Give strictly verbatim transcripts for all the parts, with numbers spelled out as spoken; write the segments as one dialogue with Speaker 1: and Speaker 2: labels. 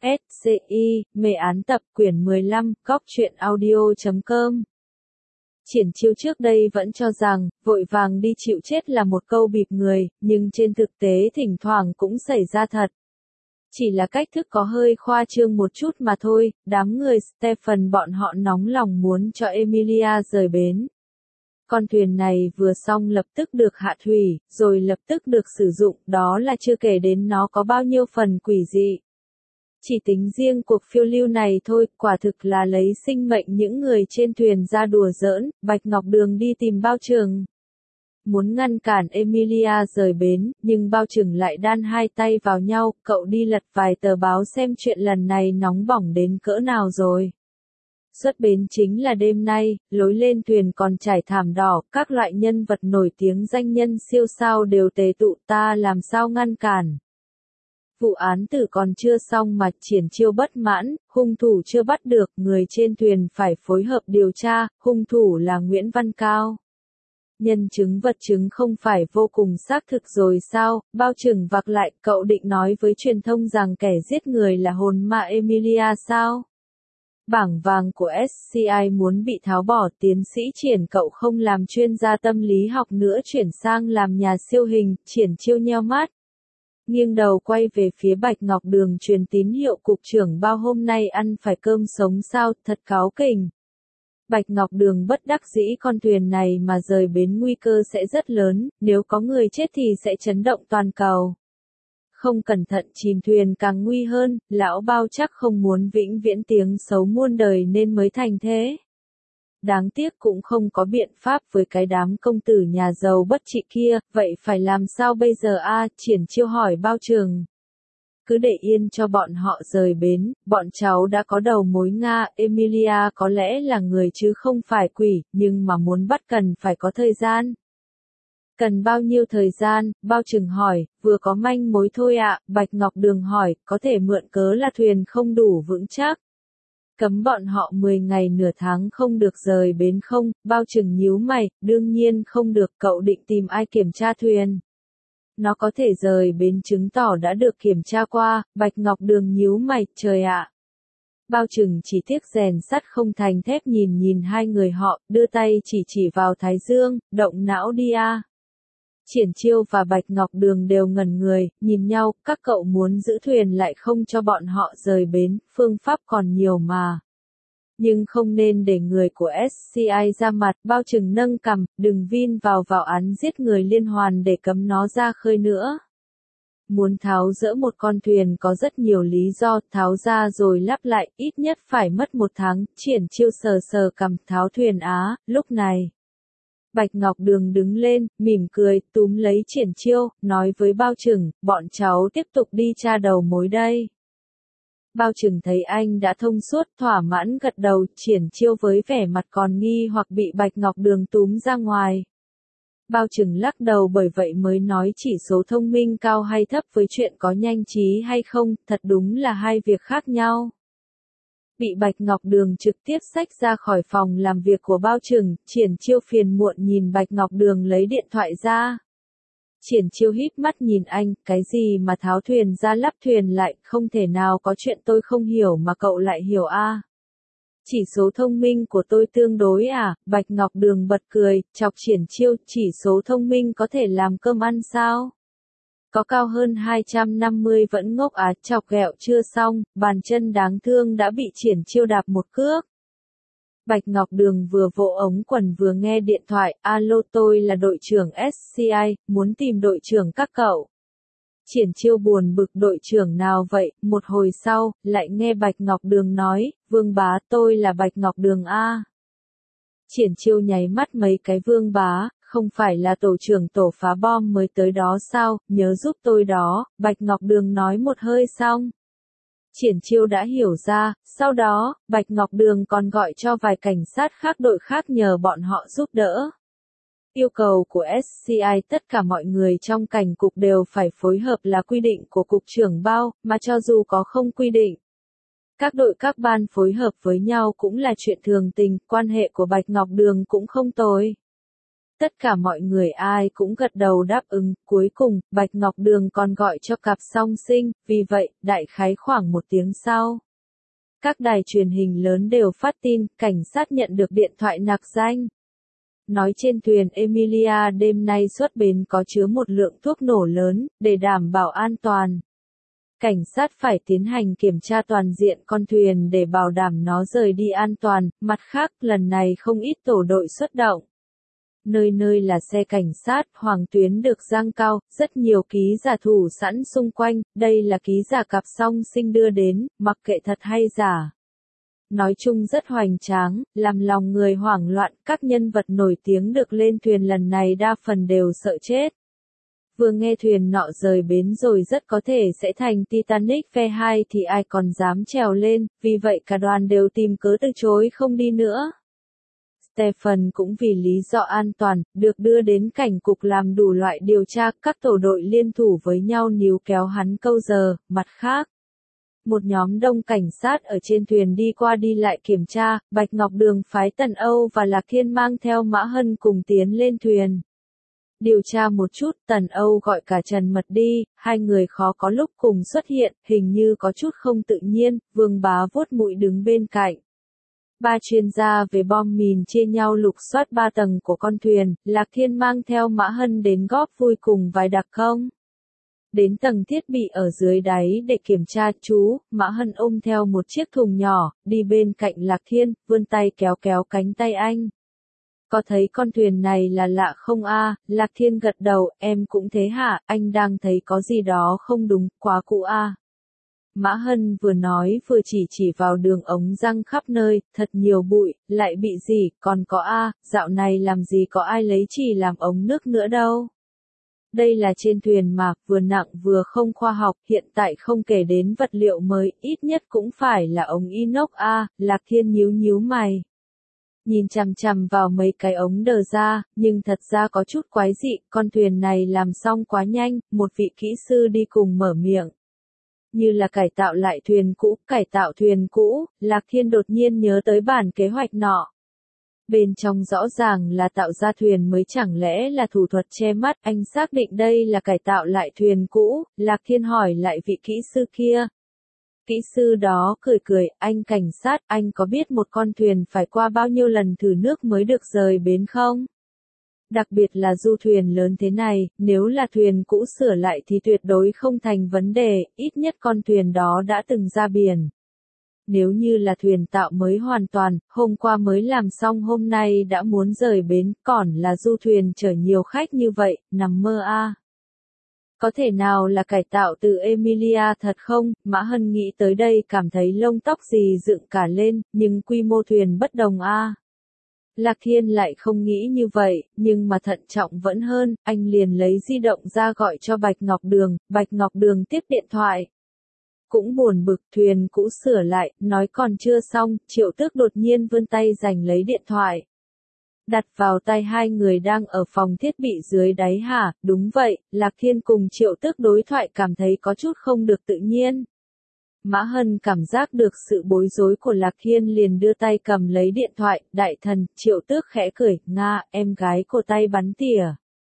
Speaker 1: S C I, mê án tập quyển mười lăm, góc truyện audio chấm com. Triển Chiêu trước đây vẫn cho rằng, vội vàng đi chịu chết là một câu bịp người, nhưng trên thực tế thỉnh thoảng cũng xảy ra thật. Chỉ là cách thức có hơi khoa trương một chút mà thôi, đám người Stephen bọn họ nóng lòng muốn cho Emilia rời bến. Con thuyền này vừa xong lập tức được hạ thủy, rồi lập tức được sử dụng, đó là chưa kể đến nó có bao nhiêu phần quỷ dị. Chỉ tính riêng cuộc phiêu lưu này thôi, quả thực là lấy sinh mệnh những người trên thuyền ra đùa giỡn. Bạch Ngọc Đường đi tìm Bao Trừng, muốn ngăn cản Emilia rời bến, nhưng Bao Trừng lại đan hai tay vào nhau, cậu đi lật vài tờ báo xem chuyện lần này nóng bỏng đến cỡ nào rồi. Xuất bến chính là đêm nay, lối lên thuyền còn trải thảm đỏ, các loại nhân vật nổi tiếng danh nhân siêu sao đều tề tụ, ta làm sao ngăn cản. Vụ án tử còn chưa xong mà Triển Chiêu bất mãn, hung thủ chưa bắt được, người trên thuyền phải phối hợp điều tra, hung thủ là Nguyễn Văn Cao. Nhân chứng vật chứng không phải vô cùng xác thực rồi sao? Bao Trừng vặc lại, cậu định nói với truyền thông rằng kẻ giết người là hồn ma Emilia sao? Bảng vàng của S C I muốn bị tháo bỏ, tiến sĩ Triển cậu không làm chuyên gia tâm lý học nữa chuyển sang làm nhà siêu hình. Triển Chiêu nheo mắt, nghiêng đầu quay về phía Bạch Ngọc Đường truyền tín hiệu cục trưởng Bao hôm nay ăn phải cơm sống sao, thật cáu kỉnh. Bạch Ngọc Đường bất đắc dĩ, con thuyền này mà rời bến nguy cơ sẽ rất lớn, nếu có người chết thì sẽ chấn động toàn cầu. Không cẩn thận chìm thuyền càng nguy hơn, lão Bao chắc không muốn vĩnh viễn tiếng xấu muôn đời nên mới thành thế. Đáng tiếc cũng không có biện pháp với cái đám công tử nhà giàu bất trị kia, vậy phải làm sao bây giờ a? Triển Chiêu hỏi Bao Trừng. Cứ để yên cho bọn họ rời bến, bọn cháu đã có đầu mối Nga, Emilia có lẽ là người chứ không phải quỷ, nhưng mà muốn bắt cần phải có thời gian. Cần bao nhiêu thời gian? Bao Trừng hỏi, vừa có manh mối thôi ạ. Bạch Ngọc Đường hỏi, có thể mượn cớ là thuyền không đủ vững chắc. Cấm bọn họ mười ngày nửa tháng không được rời bến không? Bao Trừng nhíu mày, đương nhiên không được, cậu định tìm ai kiểm tra thuyền? Nó có thể rời bến chứng tỏ đã được kiểm tra qua. Bạch Ngọc Đường nhíu mày, trời ạ. Bao Trừng chỉ tiếc rèn sắt không thành thép, nhìn nhìn hai người họ, đưa tay chỉ chỉ vào Thái Dương, động não đi a. Triển Chiêu và Bạch Ngọc Đường đều ngẩn người, nhìn nhau, các cậu muốn giữ thuyền lại không cho bọn họ rời bến, phương pháp còn nhiều mà. Nhưng không nên để người của S C I ra mặt. Bao Trừng nâng cằm, đừng vin vào vào án giết người liên hoàn để cấm nó ra khơi nữa. Muốn tháo dỡ một con thuyền có rất nhiều lý do, tháo ra rồi lắp lại, ít nhất phải mất một tháng. Triển Chiêu sờ sờ cằm, tháo thuyền á, lúc này. Bạch Ngọc Đường đứng lên, mỉm cười, túm lấy Triển Chiêu, nói với Bao Trừng, bọn cháu tiếp tục đi tra đầu mối đây. Bao Trừng thấy anh đã thông suốt, thỏa mãn gật đầu. Triển Chiêu với vẻ mặt còn nghi hoặc bị Bạch Ngọc Đường túm ra ngoài. Bao Trừng lắc đầu, bởi vậy mới nói chỉ số thông minh cao hay thấp với chuyện có nhanh trí hay không, thật đúng là hai việc khác nhau. Bị Bạch Ngọc Đường trực tiếp xách ra khỏi phòng làm việc của Bao Trừng, Triển Chiêu phiền muộn nhìn Bạch Ngọc Đường lấy điện thoại ra. Triển Chiêu híp mắt nhìn anh, cái gì mà tháo thuyền ra lắp thuyền lại, không thể nào có chuyện tôi không hiểu mà cậu lại hiểu a. Chỉ số thông minh của tôi tương đối à? Bạch Ngọc Đường bật cười, chọc Triển Chiêu, chỉ số thông minh có thể làm cơm ăn sao? Có cao hơn hai trăm năm mươi vẫn ngốc á? Chọc ghẹo chưa xong, bàn chân đáng thương đã bị Triển Chiêu đạp một cước. Bạch Ngọc Đường vừa vỗ ống quần vừa nghe điện thoại, alo, tôi là đội trưởng S C I, muốn tìm đội trưởng các cậu. Triển Chiêu buồn bực, đội trưởng nào vậy? Một hồi sau, lại nghe Bạch Ngọc Đường nói, Vương bá, tôi là Bạch Ngọc Đường a. Triển Chiêu nháy mắt mấy cái, Vương bá, không phải là tổ trưởng tổ phá bom mới tới đó sao, nhớ giúp tôi đó. Bạch Ngọc Đường nói một hơi xong. Triển Chiêu đã hiểu ra, sau đó, Bạch Ngọc Đường còn gọi cho vài cảnh sát khác đội khác nhờ bọn họ giúp đỡ. Yêu cầu của S C I tất cả mọi người trong cảnh cục đều phải phối hợp là quy định của cục trưởng Bao, mà cho dù có không quy định. Các đội các ban phối hợp với nhau cũng là chuyện thường tình, quan hệ của Bạch Ngọc Đường cũng không tồi. Tất cả mọi người ai cũng gật đầu đáp ứng, cuối cùng, Bạch Ngọc Đường còn gọi cho cặp song sinh, vì vậy, đại khái khoảng một tiếng sau. Các đài truyền hình lớn đều phát tin, cảnh sát nhận được điện thoại nặc danh. Nói trên thuyền Emilia đêm nay xuất bến có chứa một lượng thuốc nổ lớn, để đảm bảo an toàn. Cảnh sát phải tiến hành kiểm tra toàn diện con thuyền để bảo đảm nó rời đi an toàn, mặt khác lần này không ít tổ đội xuất động. Nơi nơi là xe cảnh sát, hoàng tuyến được giăng cao, rất nhiều ký giả thủ sẵn xung quanh, đây là ký giả cặp song sinh đưa đến, mặc kệ thật hay giả. Nói chung rất hoành tráng, làm lòng người hoảng loạn, các nhân vật nổi tiếng được lên thuyền lần này đa phần đều sợ chết. Vừa nghe thuyền nọ rời bến rồi rất có thể sẽ thành Titanic phe hai thì ai còn dám trèo lên, vì vậy cả đoàn đều tìm cớ từ chối không đi nữa. Stephen cũng vì lý do an toàn, được đưa đến cảnh cục làm đủ loại điều tra, các tổ đội liên thủ với nhau níu kéo hắn câu giờ, mặt khác. Một nhóm đông cảnh sát ở trên thuyền đi qua đi lại kiểm tra, Bạch Ngọc Đường phái Tần Âu và Lạc Thiên mang theo Mã Hân cùng tiến lên thuyền. Điều tra một chút, Tần Âu gọi cả Trần Mật đi, hai người khó có lúc cùng xuất hiện, hình như có chút không tự nhiên, Vương Bá vuốt mũi đứng bên cạnh. Ba chuyên gia về bom mìn chia nhau lục soát ba tầng của con thuyền, Lạc Thiên mang theo Mã Hân đến góp vui cùng vài đặc công. Đến tầng thiết bị ở dưới đáy để kiểm tra chú, Mã Hân ôm theo một chiếc thùng nhỏ, đi bên cạnh Lạc Thiên, vươn tay kéo kéo cánh tay anh. Có thấy con thuyền này là lạ không a? Lạc Thiên gật đầu, em cũng thế hả, anh đang thấy có gì đó không đúng, quá cũ a. Mã Hân vừa nói vừa chỉ chỉ vào đường ống răng khắp nơi, thật nhiều bụi, lại bị gì, còn có a, dạo này làm gì có ai lấy chỉ làm ống nước nữa đâu. Đây là trên thuyền mà, vừa nặng vừa không khoa học, hiện tại không kể đến vật liệu mới, ít nhất cũng phải là ống inox a, Lạc Thiên nhíu nhíu mày. Nhìn chằm chằm vào mấy cái ống đờ ra, nhưng thật ra có chút quái dị, con thuyền này làm xong quá nhanh, một vị kỹ sư đi cùng mở miệng. Như là cải tạo lại thuyền cũ, cải tạo thuyền cũ, Lạc Thiên đột nhiên nhớ tới bản kế hoạch nọ. Bên trong rõ ràng là tạo ra thuyền mới, chẳng lẽ là thủ thuật che mắt, anh xác định đây là cải tạo lại thuyền cũ, Lạc Thiên hỏi lại vị kỹ sư kia. Kỹ sư đó cười cười, anh cảnh sát, anh có biết một con thuyền phải qua bao nhiêu lần thử nước mới được rời bến không? Đặc biệt là du thuyền lớn thế này, nếu là thuyền cũ sửa lại thì tuyệt đối không thành vấn đề, ít nhất con thuyền đó đã từng ra biển. Nếu như là thuyền tạo mới hoàn toàn, hôm qua mới làm xong hôm nay đã muốn rời bến, còn là du thuyền chở nhiều khách như vậy, nằm mơ a. À. Có thể nào là cải tạo từ Emilia thật không? Mã Hân nghĩ tới đây cảm thấy lông tóc gì dựng cả lên, nhưng quy mô thuyền bất đồng a. À. Lạc Thiên lại không nghĩ như vậy, nhưng mà thận trọng vẫn hơn, anh liền lấy di động ra gọi cho Bạch Ngọc Đường, Bạch Ngọc Đường tiếp điện thoại. Cũng buồn bực, thuyền cũ sửa lại, nói còn chưa xong, Triệu Tước đột nhiên vươn tay giành lấy điện thoại. Đặt vào tay hai người đang ở phòng thiết bị dưới đáy hả, đúng vậy, Lạc Thiên cùng Triệu Tước đối thoại cảm thấy có chút không được tự nhiên. Mã Hân cảm giác được sự bối rối của Lạc Thiên liền đưa tay cầm lấy điện thoại, đại thần, Triệu Tước khẽ cười, Nga, em gái cô tay bắn tỉa.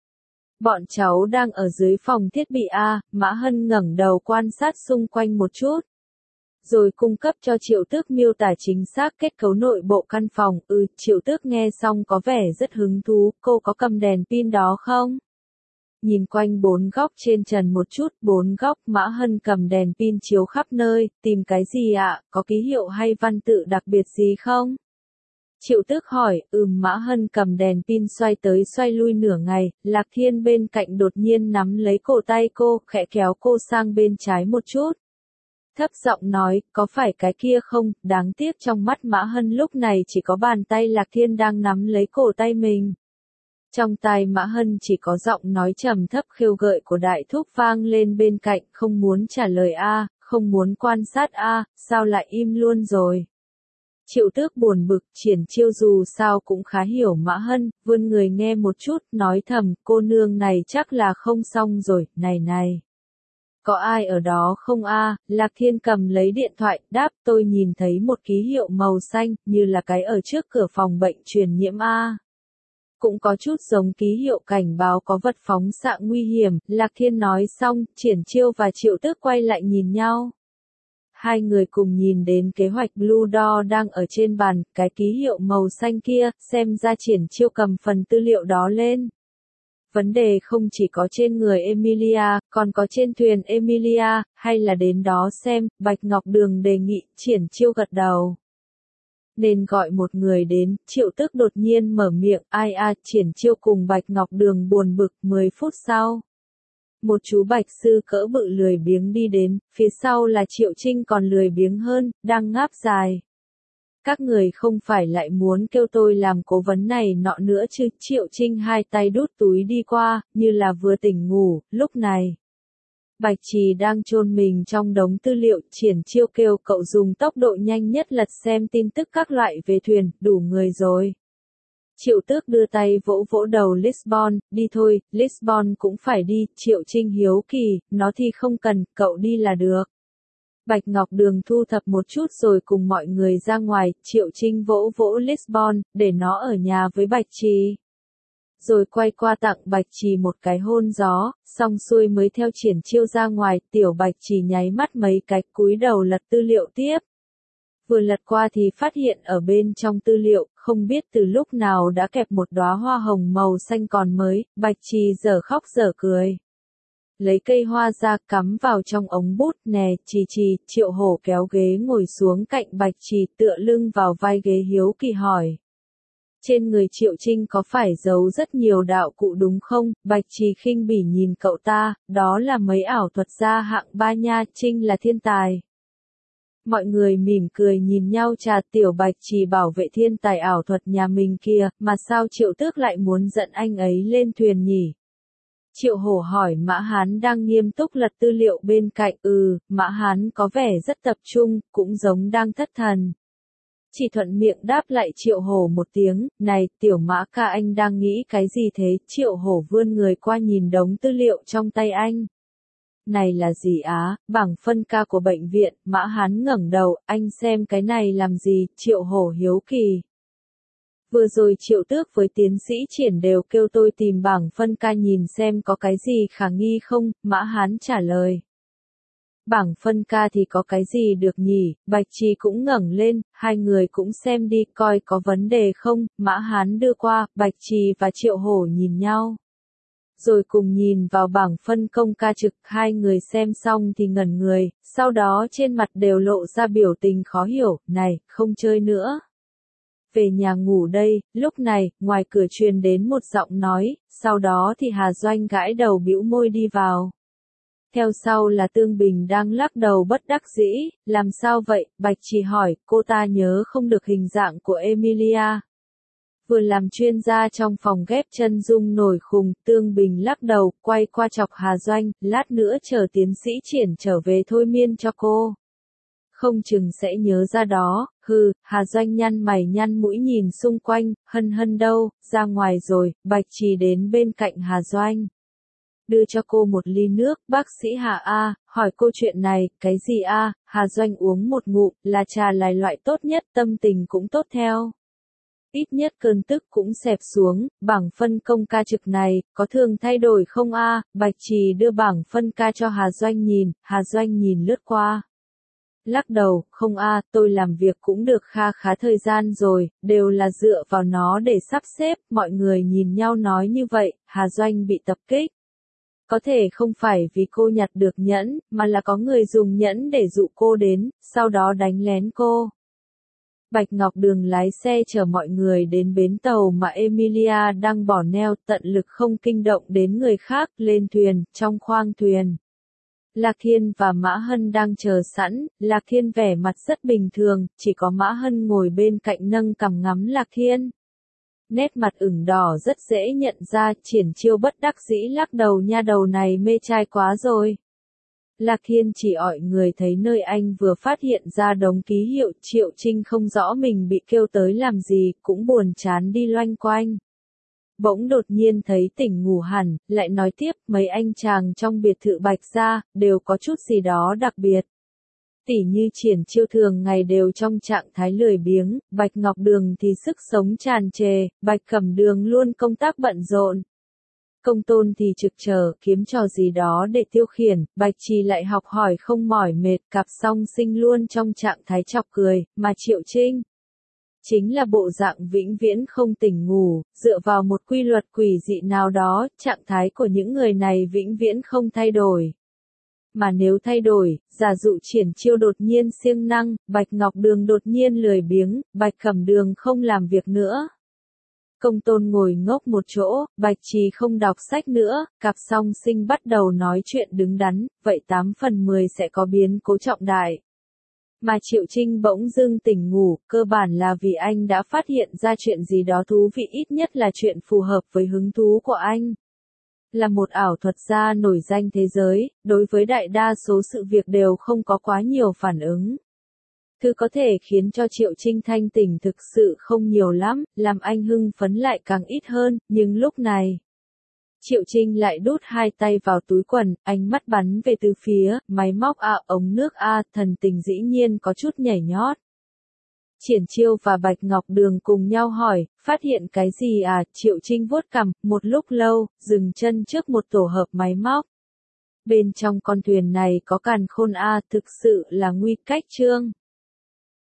Speaker 1: Bọn cháu đang ở dưới phòng thiết bị A, Mã Hân ngẩng đầu quan sát xung quanh một chút. Rồi cung cấp cho Triệu Tước miêu tả chính xác kết cấu nội bộ căn phòng, ừ, Triệu Tước nghe xong có vẻ rất hứng thú, cô có cầm đèn pin đó không? Nhìn quanh bốn góc trên trần một chút, bốn góc, Mã Hân cầm đèn pin chiếu khắp nơi, tìm cái gì ạ, có ký hiệu hay văn tự đặc biệt gì không? Triệu Tước hỏi, ừm Mã Hân cầm đèn pin xoay tới xoay lui nửa ngày, Lạc Thiên bên cạnh đột nhiên nắm lấy cổ tay cô, khẽ kéo cô sang bên trái một chút. Thấp giọng nói, có phải cái kia không, đáng tiếc trong mắt Mã Hân lúc này chỉ có bàn tay Lạc Thiên đang nắm lấy cổ tay mình. Trong tai Mã Hân chỉ có giọng nói trầm thấp khêu gợi của đại thúc vang lên bên cạnh, không muốn trả lời a, không muốn quan sát a, sao lại im luôn rồi. Triệu Tước buồn bực, triển chiêu dù sao cũng khá hiểu Mã Hân, vươn người nghe một chút, nói thầm, cô nương này chắc là không xong rồi, này này. Có ai ở đó không a? Lạc Thiên cầm lấy điện thoại, đáp, tôi nhìn thấy một ký hiệu màu xanh, như là cái ở trước cửa phòng bệnh truyền nhiễm a. cũng có chút giống ký hiệu cảnh báo có vật phóng xạ nguy hiểm, Lạc Thiên nói xong, Triển Chiêu và Triệu Tước quay lại nhìn nhau. Hai người cùng nhìn đến kế hoạch Blue Door đang ở trên bàn, cái ký hiệu màu xanh kia, xem ra Triển Chiêu cầm phần tư liệu đó lên. Vấn đề không chỉ có trên người Emilia, còn có trên thuyền Emilia, hay là đến đó xem, Bạch Ngọc Đường đề nghị, Triển Chiêu gật đầu. Nên gọi một người đến, Triệu Tước đột nhiên mở miệng, ai a, Triển Chiêu cùng Bạch Ngọc Đường buồn bực, mười phút sau. Một chú bạch sư cỡ bự lười biếng đi đến, phía sau là Triệu Trinh còn lười biếng hơn, đang ngáp dài. Các người không phải lại muốn kêu tôi làm cố vấn này nọ nữa chứ, Triệu Trinh hai tay đút túi đi qua, như là vừa tỉnh ngủ, lúc này. Bạch Trì đang chôn mình trong đống tư liệu, Triển Chiêu kêu cậu dùng tốc độ nhanh nhất lật xem tin tức các loại về thuyền, đủ người rồi. Triệu Tước đưa tay vỗ vỗ đầu Lisbon, đi thôi, Lisbon cũng phải đi, Triệu Trinh hiếu kỳ, nó thì không cần, cậu đi là được. Bạch Ngọc Đường thu thập một chút rồi cùng mọi người ra ngoài, Triệu Trinh vỗ vỗ Lisbon, để nó ở nhà với Bạch Trì. Rồi quay qua tặng Bạch Trì một cái hôn gió, xong xuôi mới theo Triển Chiêu ra ngoài, tiểu Bạch Trì nháy mắt mấy cái cúi đầu lật tư liệu tiếp. Vừa lật qua thì phát hiện ở bên trong tư liệu, không biết từ lúc nào đã kẹp một đóa hoa hồng màu xanh còn mới, Bạch Trì dở khóc dở cười. Lấy cây hoa ra cắm vào trong ống bút, nè, Trì Trì, Triệu Hổ kéo ghế ngồi xuống cạnh Bạch Trì tựa lưng vào vai ghế hiếu kỳ hỏi. Trên người Triệu Trinh có phải giấu rất nhiều đạo cụ đúng không? Bạch Trì khinh bỉ nhìn cậu ta, đó là mấy ảo thuật gia hạng ba nha, Trinh là thiên tài. Mọi người mỉm cười nhìn nhau trà tiểu Bạch Trì bảo vệ thiên tài ảo thuật nhà mình kia, mà sao Triệu Tước lại muốn dẫn anh ấy lên thuyền nhỉ? Triệu Hổ hỏi Mã Hán đang nghiêm túc lật tư liệu bên cạnh, ừ, Mã Hán có vẻ rất tập trung, cũng giống đang thất thần. Chỉ thuận miệng đáp lại Triệu Hổ một tiếng, này, tiểu Mã ca anh đang nghĩ cái gì thế? Triệu Hổ vươn người qua nhìn đống tư liệu trong tay anh. Này là gì á, bảng phân ca của bệnh viện, Mã Hán ngẩng đầu, anh xem cái này làm gì, Triệu Hổ hiếu kỳ. Vừa rồi Triệu Tước với tiến sĩ Triển đều kêu tôi tìm bảng phân ca nhìn xem có cái gì khả nghi không, Mã Hán trả lời. Bảng phân ca thì có cái gì được nhỉ, Bạch Trì cũng ngẩng lên, hai người cũng xem đi coi có vấn đề không, Mã Hán đưa qua, Bạch Trì và Triệu Hổ nhìn nhau. Rồi cùng nhìn vào bảng phân công ca trực, hai người xem xong thì ngẩn người, sau đó trên mặt đều lộ ra biểu tình khó hiểu, này, không chơi nữa. Về nhà ngủ đây, lúc này, ngoài cửa truyền đến một giọng nói, sau đó thì Hà Doanh gãi đầu bĩu môi đi vào. Theo sau là Tương Bình đang lắc đầu bất đắc dĩ, làm sao vậy, Bạch Trì hỏi, cô ta nhớ không được hình dạng của Emilia. Vừa làm chuyên gia trong phòng ghép chân dung nổi khùng, Tương Bình lắc đầu, quay qua chọc Hà Doanh, lát nữa chờ tiến sĩ Triển trở về thôi miên cho cô. Không chừng sẽ nhớ ra đó, hừ, Hà Doanh nhăn mày nhăn mũi nhìn xung quanh, hân hân đâu, ra ngoài rồi, Bạch Trì đến bên cạnh Hà Doanh. Đưa cho cô một ly nước, bác sĩ Hà A, hỏi cô chuyện này, cái gì A, Hà Doanh uống một ngụm, là trà là loại tốt nhất, tâm tình cũng tốt theo. Ít nhất cơn tức cũng xẹp xuống, bảng phân công ca trực này, có thường thay đổi không A, Bạch Trì đưa bảng phân ca cho Hà Doanh nhìn, Hà Doanh nhìn lướt qua. Lắc đầu, không A, tôi làm việc cũng được kha khá thời gian rồi, đều là dựa vào nó để sắp xếp, mọi người nhìn nhau nói như vậy, Hà Doanh bị tập kích. Có thể không phải vì cô nhặt được nhẫn, mà là có người dùng nhẫn để dụ cô đến, sau đó đánh lén cô. Bạch Ngọc Đường lái xe chở mọi người đến bến tàu mà Emilia đang bỏ neo, tận lực không kinh động đến người khác, lên thuyền, trong khoang thuyền. Lạc Thiên và Mã Hân đang chờ sẵn, Lạc Thiên vẻ mặt rất bình thường, chỉ có Mã Hân ngồi bên cạnh nâng cằm ngắm Lạc Thiên. Nét mặt ửng đỏ rất dễ nhận ra, Triển Chiêu bất đắc dĩ lắc đầu, nha đầu này mê trai quá rồi. Lạc Thiên chỉ ọi người thấy nơi anh vừa phát hiện ra đống ký hiệu, Triệu Trinh không rõ mình bị kêu tới làm gì, cũng buồn chán đi loanh quanh. Bỗng đột nhiên thấy tỉnh ngủ hẳn, lại nói tiếp, mấy anh chàng trong biệt thự Bạch gia, đều có chút gì đó đặc biệt. Tỉ như Triển Chiêu thường ngày đều trong trạng thái lười biếng, Bạch Ngọc Đường thì sức sống tràn trề, Bạch Cẩm Đường luôn công tác bận rộn. Công Tôn thì trực chờ kiếm trò gì đó để tiêu khiển, Bạch Trì lại học hỏi không mỏi mệt, cặp song sinh luôn trong trạng thái chọc cười, mà Triệu Trinh chính là bộ dạng vĩnh viễn không tỉnh ngủ, dựa vào một quy luật quỷ dị nào đó, trạng thái của những người này vĩnh viễn không thay đổi. Mà nếu thay đổi, giả dụ Triển Chiêu đột nhiên siêng năng, Bạch Ngọc Đường đột nhiên lười biếng, Bạch Cẩm Đường không làm việc nữa. Công Tôn ngồi ngốc một chỗ, Bạch Trì không đọc sách nữa, cặp song sinh bắt đầu nói chuyện đứng đắn, vậy tám phần mười sẽ có biến cố trọng đại. Mà Triệu Trinh bỗng dưng tỉnh ngủ, cơ bản là vì anh đã phát hiện ra chuyện gì đó thú vị, ít nhất là chuyện phù hợp với hứng thú của anh. Là một ảo thuật gia nổi danh thế giới, đối với đại đa số sự việc đều không có quá nhiều phản ứng. Thứ có thể khiến cho Triệu Trinh thanh tỉnh thực sự không nhiều lắm, làm anh hưng phấn lại càng ít hơn, nhưng lúc này, Triệu Trinh lại đút hai tay vào túi quần, ánh mắt bắn về từ phía, máy móc a, ống nước a, thần tình dĩ nhiên có chút nhảy nhót. Triển Chiêu và Bạch Ngọc Đường cùng nhau hỏi, phát hiện cái gì à, Triệu Trinh vuốt cằm, một lúc lâu, dừng chân trước một tổ hợp máy móc. Bên trong con thuyền này có càn khôn a, thực sự là nguy cách trương.